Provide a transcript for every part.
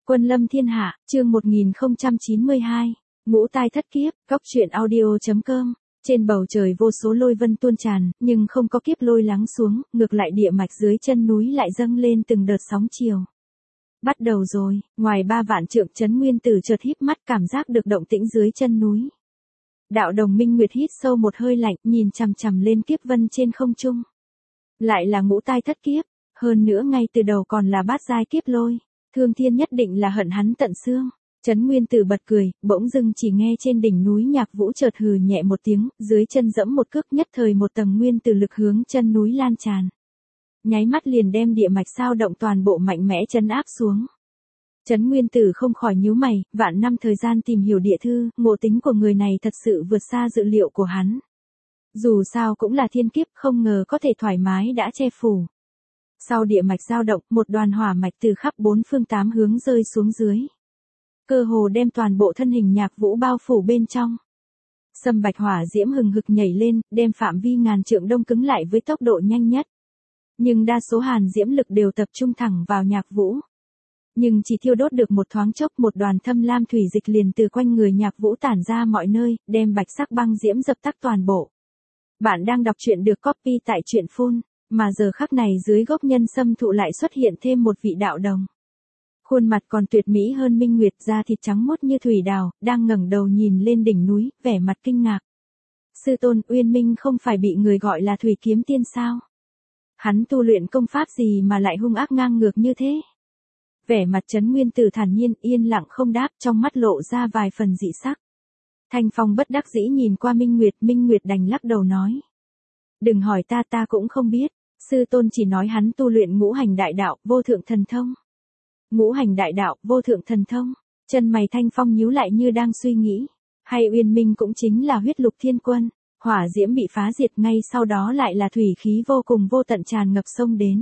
Quân lâm thiên hạ, chương 1092, ngũ tai thất kiếp, góc truyện audio.com. Trên bầu trời vô số lôi vân tuôn tràn, nhưng không có kiếp lôi lắng xuống, ngược lại địa mạch dưới chân núi lại dâng lên từng đợt sóng chiều. Bắt đầu rồi, ngoài 3 vạn trượng Trấn Nguyên Tử chợt híp mắt cảm giác được động tĩnh dưới chân núi. Đạo Đồng Minh Nguyệt hít sâu một hơi lạnh, nhìn chằm chằm lên kiếp vân trên không trung. Lại là ngũ tai thất kiếp, hơn nữa ngay từ đầu còn là bát giai kiếp lôi. Thương Thiên nhất định là hận hắn tận xương. Trấn Nguyên Tử bật cười, bỗng dưng chỉ nghe trên đỉnh núi Nhạc Vũ chợt hừ nhẹ một tiếng, dưới chân dẫm một cước, nhất thời một tầng nguyên tử lực hướng chân núi lan tràn. Nháy mắt liền đem địa mạch sao động toàn bộ mạnh mẽ trấn áp xuống. Trấn Nguyên Tử không khỏi nhíu mày, vạn năm thời gian tìm hiểu địa thư, ngộ tính của người này thật sự vượt xa dự liệu của hắn. Dù sao cũng là thiên kiếp, không ngờ có thể thoải mái đã che phủ. Sau địa mạch dao động, một đoàn hỏa mạch từ khắp bốn phương tám hướng rơi xuống dưới. Cơ hồ đem toàn bộ thân hình Nhạc Vũ bao phủ bên trong. Sâm bạch hỏa diễm hừng hực nhảy lên, đem phạm vi ngàn trượng đông cứng lại với tốc độ nhanh nhất. Nhưng đa số hàn diễm lực đều tập trung thẳng vào Nhạc Vũ. Nhưng chỉ thiêu đốt được một thoáng chốc, một đoàn thâm lam thủy dịch liền từ quanh người Nhạc Vũ tản ra mọi nơi, đem bạch sắc băng diễm dập tắt toàn bộ. Bạn đang đọc truyện được copy tại truyện phun. Mà giờ khắc này dưới gốc nhân sâm thụ lại xuất hiện thêm một vị đạo đồng. Khuôn mặt còn tuyệt mỹ hơn Minh Nguyệt, da thịt trắng muốt như thủy đào, đang ngẩng đầu nhìn lên đỉnh núi, vẻ mặt kinh ngạc. Sư tôn, Uyên Minh không phải bị người gọi là Thủy Kiếm Tiên sao? Hắn tu luyện công pháp gì mà lại hung ác ngang ngược như thế? Vẻ mặt Trấn Nguyên Tử thản nhiên, yên lặng không đáp, trong mắt lộ ra vài phần dị sắc. Thanh Phong bất đắc dĩ nhìn qua Minh Nguyệt đành lắc đầu nói. Đừng hỏi ta cũng không biết. Sư tôn chỉ nói hắn tu luyện ngũ hành đại đạo, vô thượng thần thông. Ngũ hành đại đạo, vô thượng thần thông. Chân mày Thanh Phong nhíu lại như đang suy nghĩ. Hay Uyên Minh cũng chính là huyết lục thiên quân. Hỏa diễm bị phá diệt, ngay sau đó lại là thủy khí vô cùng vô tận tràn ngập sông đến.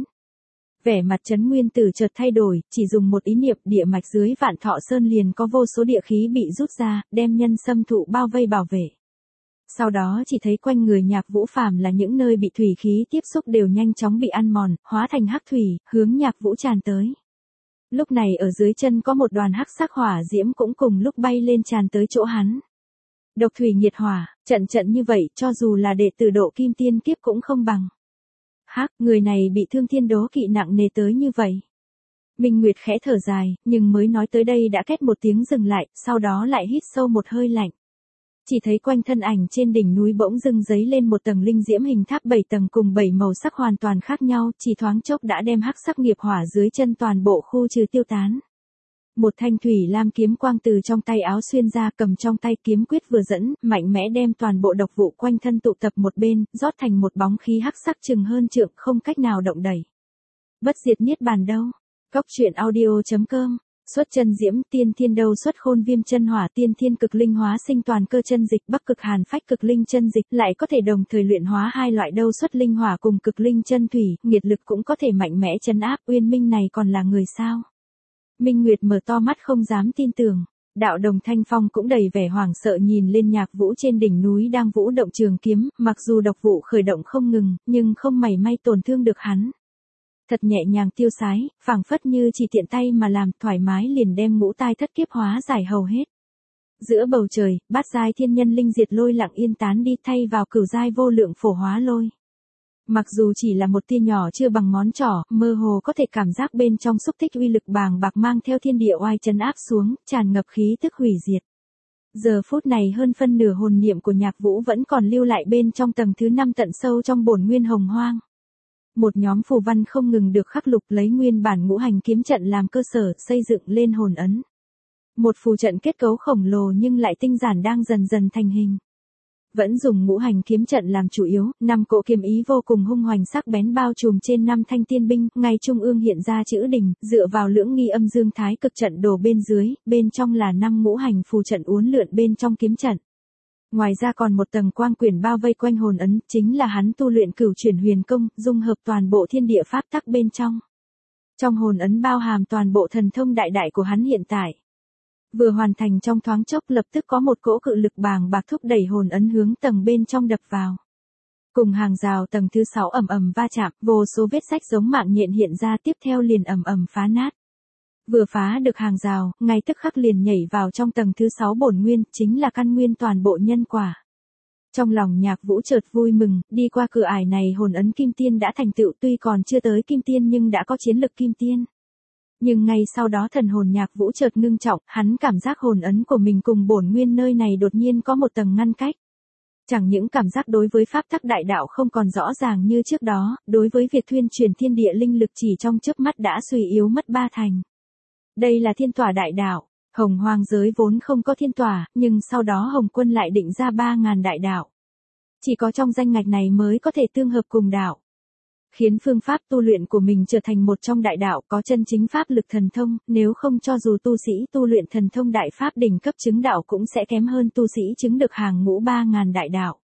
Vẻ mặt Trấn Nguyên Tử chợt thay đổi, chỉ dùng một ý niệm, địa mạch dưới Vạn Thọ Sơn liền có vô số địa khí bị rút ra, đem nhân sâm thụ bao vây bảo vệ. Sau đó chỉ thấy quanh người Nhạc Vũ phàm là những nơi bị thủy khí tiếp xúc đều nhanh chóng bị ăn mòn, hóa thành hắc thủy, hướng Nhạc Vũ tràn tới. Lúc này ở dưới chân có một đoàn hắc sắc hỏa diễm cũng cùng lúc bay lên tràn tới chỗ hắn. Độc thủy nhiệt hỏa, trận như vậy, cho dù là đệ tử độ kim tiên kiếp cũng không bằng. Hắc, người này bị Thương Thiên đố kỵ nặng nề tới như vậy. Minh Nguyệt khẽ thở dài, nhưng mới nói tới đây đã két một tiếng dừng lại, sau đó lại hít sâu một hơi lạnh. Chỉ thấy quanh thân ảnh trên đỉnh núi bỗng dưng giấy lên một tầng linh diễm hình tháp 7 tầng cùng 7 màu sắc hoàn toàn khác nhau, chỉ thoáng chốc đã đem hắc sắc nghiệp hỏa dưới chân toàn bộ khu trừ tiêu tán. Một thanh thủy lam kiếm quang từ trong tay áo xuyên ra, cầm trong tay kiếm quyết vừa dẫn, mạnh mẽ đem toàn bộ độc vụ quanh thân tụ tập một bên, rót thành một bóng khí hắc sắc chừng hơn trượng, không cách nào động đẩy. Bất diệt niết bàn đâu? Góc truyện audio.com. Xuất chân diễm, tiên thiên đâu xuất khôn viêm chân hỏa, tiên thiên cực linh hóa sinh toàn cơ chân dịch, bắc cực hàn phách cực linh chân dịch, lại có thể đồng thời luyện hóa hai loại đâu xuất linh hỏa cùng cực linh chân thủy, nghiệt lực cũng có thể mạnh mẽ trấn áp. Uyên Minh này còn là người sao? Minh Nguyệt mở to mắt không dám tin tưởng. Đạo đồng Thanh Phong cũng đầy vẻ hoảng sợ nhìn lên Nhạc Vũ trên đỉnh núi đang vũ động trường kiếm, mặc dù độc vụ khởi động không ngừng, nhưng không mảy may tổn thương được hắn. Thật nhẹ nhàng tiêu sái, phảng phất như chỉ tiện tay mà làm, thoải mái liền đem ngũ tai thất kiếp hóa giải hầu hết. Giữa bầu trời, bát giai thiên nhân linh diệt lôi lặng yên tán đi, thay vào cửu giai vô lượng phổ hóa lôi. Mặc dù chỉ là một tia nhỏ chưa bằng ngón trỏ, mơ hồ có thể cảm giác bên trong xúc tích uy lực bàng bạc mang theo thiên địa oai trấn áp xuống, tràn ngập khí tức hủy diệt. Giờ phút này hơn phân nửa hồn niệm của Nhạc Vũ vẫn còn lưu lại bên trong tầng thứ 5 tận sâu trong bổn nguyên hồng hoang. Một nhóm phù văn không ngừng được khắc lục, lấy nguyên bản ngũ hành kiếm trận làm cơ sở, xây dựng lên hồn ấn. Một phù trận kết cấu khổng lồ nhưng lại tinh giản đang dần dần thành hình. Vẫn dùng ngũ hành kiếm trận làm chủ yếu, 5 cỗ kiếm ý vô cùng hung hoành sắc bén bao trùm trên 5 thanh tiên binh, ngay trung ương hiện ra chữ đình, dựa vào lưỡng nghi âm dương thái cực trận đồ bên dưới, bên trong là 5 ngũ hành phù trận uốn lượn bên trong kiếm trận. Ngoài ra còn một tầng quang quyển bao vây quanh hồn ấn, chính là hắn tu luyện cửu chuyển huyền công, dung hợp toàn bộ thiên địa pháp tắc bên trong. Trong hồn ấn bao hàm toàn bộ thần thông đại đại của hắn hiện tại. Vừa hoàn thành trong thoáng chốc lập tức có một cỗ cự lực bàng bạc thúc đẩy hồn ấn hướng tầng bên trong đập vào. Cùng hàng rào tầng thứ 6 ầm ầm va chạm, vô số vết rách giống mạng nhện hiện ra, tiếp theo liền ầm ầm phá nát. Vừa phá được hàng rào, ngay tức khắc liền nhảy vào trong tầng thứ 6 bổn nguyên, chính là căn nguyên toàn bộ nhân quả. Trong lòng Nhạc Vũ chợt vui mừng, đi qua cửa ải này hồn ấn kim tiên đã thành tựu, tuy còn chưa tới kim tiên nhưng đã có chiến lực kim tiên. Nhưng ngay sau đó thần hồn Nhạc Vũ chợt ngưng trọng, hắn cảm giác hồn ấn của mình cùng bổn nguyên nơi này đột nhiên có một tầng ngăn cách. Chẳng những cảm giác đối với pháp tắc đại đạo không còn rõ ràng như trước đó, đối với việc thuyên truyền thiên địa linh lực chỉ trong chớp mắt đã suy yếu mất 3 thành. Đây là thiên tỏa đại đạo. Hồng Hoang giới vốn không có thiên tỏa, nhưng sau đó Hồng Quân lại định ra 3.000 đại đạo. Chỉ có trong danh ngạch này mới có thể tương hợp cùng đạo. Khiến phương pháp tu luyện của mình trở thành một trong đại đạo có chân chính pháp lực thần thông, nếu không cho dù tu sĩ tu luyện thần thông đại pháp đỉnh cấp chứng đạo cũng sẽ kém hơn tu sĩ chứng được hàng ngũ 3.000 đại đạo.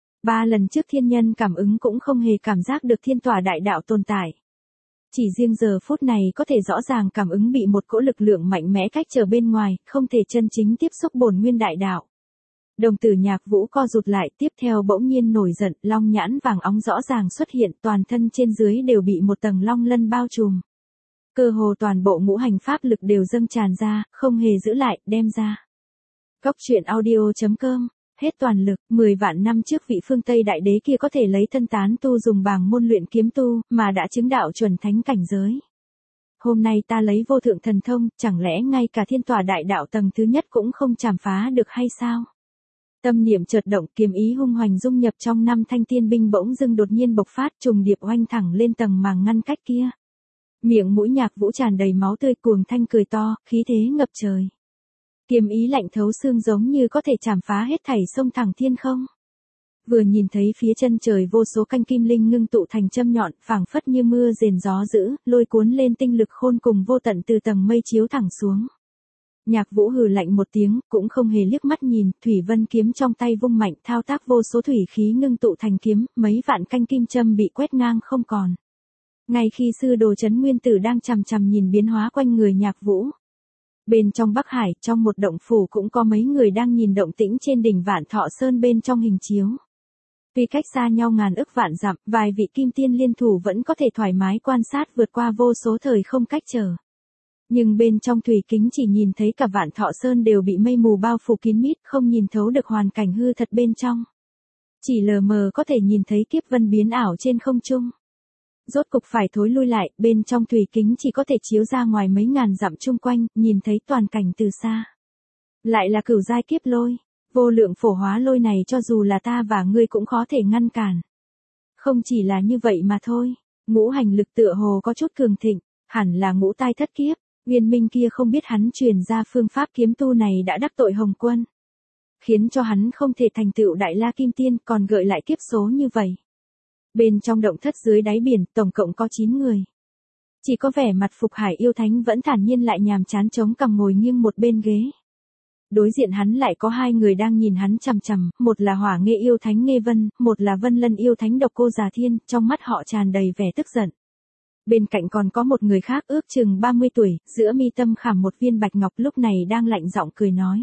3 lần trước thiên nhân cảm ứng cũng không hề cảm giác được thiên tỏa đại đạo tồn tại. Chỉ riêng giờ phút này có thể rõ ràng cảm ứng bị một cỗ lực lượng mạnh mẽ cách trở bên ngoài, không thể chân chính tiếp xúc bổn nguyên đại đạo. Đồng tử Nhạc Vũ co rụt lại, tiếp theo bỗng nhiên nổi giận, long nhãn vàng óng rõ ràng xuất hiện, toàn thân trên dưới đều bị một tầng long lân bao trùm. Cơ hồ toàn bộ ngũ hành pháp lực đều dâng tràn ra, không hề giữ lại, đem ra. Góc truyện audio.com, hết toàn lực, 10 vạn năm trước vị phương Tây đại đế kia có thể lấy thân tán tu dùng bảng môn luyện kiếm tu, mà đã chứng đạo chuẩn thánh cảnh giới. Hôm nay ta lấy vô thượng thần thông, chẳng lẽ ngay cả thiên tỏa đại đạo tầng thứ nhất cũng không chảm phá được hay sao? Tâm niệm chợt động, kiếm ý hung hoành dung nhập trong 5 thanh tiên binh bỗng dưng đột nhiên bộc phát, trùng điệp oanh thẳng lên tầng màng ngăn cách kia. Miệng mũi Nhạc Vũ tràn đầy máu tươi, cuồng thanh cười to, khí thế ngập trời. Kiếm ý lạnh thấu xương giống như có thể chảm phá hết thảy sông thẳng thiên không. Vừa nhìn thấy phía chân trời vô số canh kim linh ngưng tụ thành châm nhọn, phảng phất như mưa rền gió dữ, lôi cuốn lên tinh lực khôn cùng vô tận từ tầng mây chiếu thẳng xuống. Nhạc Vũ hừ lạnh một tiếng, cũng không hề liếc mắt nhìn, thủy vân kiếm trong tay vung mạnh, thao tác vô số thủy khí ngưng tụ thành kiếm, mấy vạn canh kim châm bị quét ngang không còn. Ngay khi sư đồ Trấn Nguyên Tử đang chằm chằm nhìn biến hóa quanh người Nhạc Vũ. Bên trong Bắc Hải, trong một động phủ cũng có mấy người đang nhìn động tĩnh trên đỉnh Vạn Thọ Sơn bên trong hình chiếu. Tuy cách xa nhau ngàn ức vạn dặm, vài vị kim tiên liên thủ vẫn có thể thoải mái quan sát vượt qua vô số thời không cách trở. Nhưng bên trong thủy kính chỉ nhìn thấy cả Vạn Thọ Sơn đều bị mây mù bao phủ kín mít, không nhìn thấu được hoàn cảnh hư thật bên trong. Chỉ lờ mờ có thể nhìn thấy kiếp vân biến ảo trên không trung. Rốt cục phải thối lui lại, bên trong thủy kính chỉ có thể chiếu ra ngoài mấy ngàn dặm chung quanh, nhìn thấy toàn cảnh từ xa. Lại là cửu giai kiếp lôi, vô lượng phổ hóa lôi này cho dù là ta và ngươi cũng khó thể ngăn cản. Không chỉ là như vậy mà thôi, ngũ hành lực tựa hồ có chút cường thịnh, hẳn là ngũ tai thất kiếp, Nguyên Minh kia không biết hắn truyền ra phương pháp kiếm tu này đã đắc tội Hồng Quân. Khiến cho hắn không thể thành tựu Đại La Kim Tiên, còn gợi lại kiếp số như vậy. Bên trong động thất dưới đáy biển, tổng cộng có 9 người. Chỉ có vẻ mặt Phục Hải yêu thánh vẫn thản nhiên lại nhàm chán chống cằm ngồi nghiêng một bên ghế. Đối diện hắn lại có 2 người đang nhìn hắn chằm chằm, một là Hỏa Nghê yêu thánh Nghê Vân, một là Vân Lân yêu thánh Độc Cô Già Thiên, trong mắt họ tràn đầy vẻ tức giận. Bên cạnh còn có một người khác ước chừng 30 tuổi, giữa mi tâm khảm một viên bạch ngọc, lúc này đang lạnh giọng cười nói.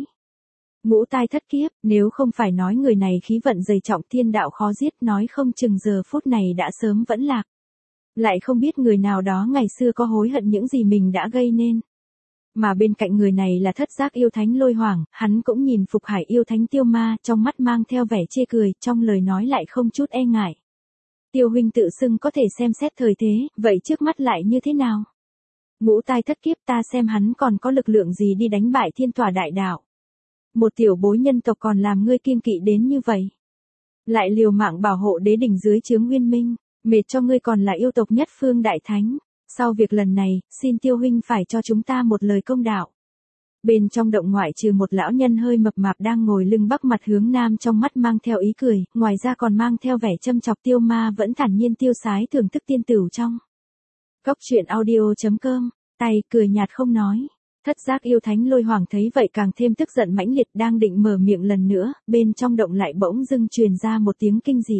Ngũ tai thất kiếp, nếu không phải nói người này khí vận dày trọng thiên đạo khó giết, nói không chừng giờ phút này đã sớm vẫn lạc. Lại không biết người nào đó ngày xưa có hối hận những gì mình đã gây nên. Mà bên cạnh người này là Thất Giác yêu thánh Lôi Hoàng, hắn cũng nhìn Phục Hải yêu thánh Tiêu Ma, trong mắt mang theo vẻ chê cười, trong lời nói lại không chút e ngại. Tiêu huynh tự xưng có thể xem xét thời thế, vậy trước mắt lại như thế nào? Ngũ tai thất kiếp, ta xem hắn còn có lực lượng gì đi đánh bại thiên tỏa đại đạo. Một tiểu bối nhân tộc còn làm ngươi kiêng kỵ đến như vậy. Lại liều mạng bảo hộ đế đỉnh dưới chướng Nguyên Minh, mệt cho ngươi còn là yêu tộc nhất phương đại thánh. Sau việc lần này, xin Tiêu huynh phải cho chúng ta một lời công đạo. Bên trong động ngoại trừ một lão nhân hơi mập mạp đang ngồi lưng bắc mặt hướng nam, trong mắt mang theo ý cười, ngoài ra còn mang theo vẻ châm chọc. Tiêu Ma vẫn thản nhiên tiêu sái thưởng thức tiên tửu trong. Góc truyện audio.com, tay cười nhạt không nói. Thất Giác yêu thánh Lôi Hoàng thấy vậy càng thêm tức giận mãnh liệt, đang định mở miệng lần nữa, bên trong động lại bỗng dưng truyền ra một tiếng kinh dị.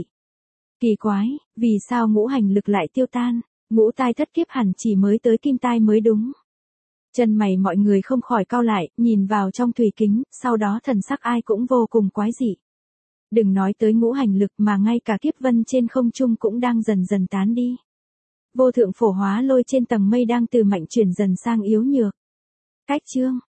Kỳ quái, vì sao ngũ hành lực lại tiêu tan, ngũ tai thất kiếp hẳn chỉ mới tới kim tai mới đúng. Chân mày mọi người không khỏi cau lại, nhìn vào trong thủy kính, sau đó thần sắc ai cũng vô cùng quái dị. Đừng nói tới ngũ hành lực mà ngay cả kiếp vân trên không trung cũng đang dần dần tán đi. Vô thượng phổ hóa lôi trên tầng mây đang từ mạnh chuyển dần sang yếu nhược. Cách chương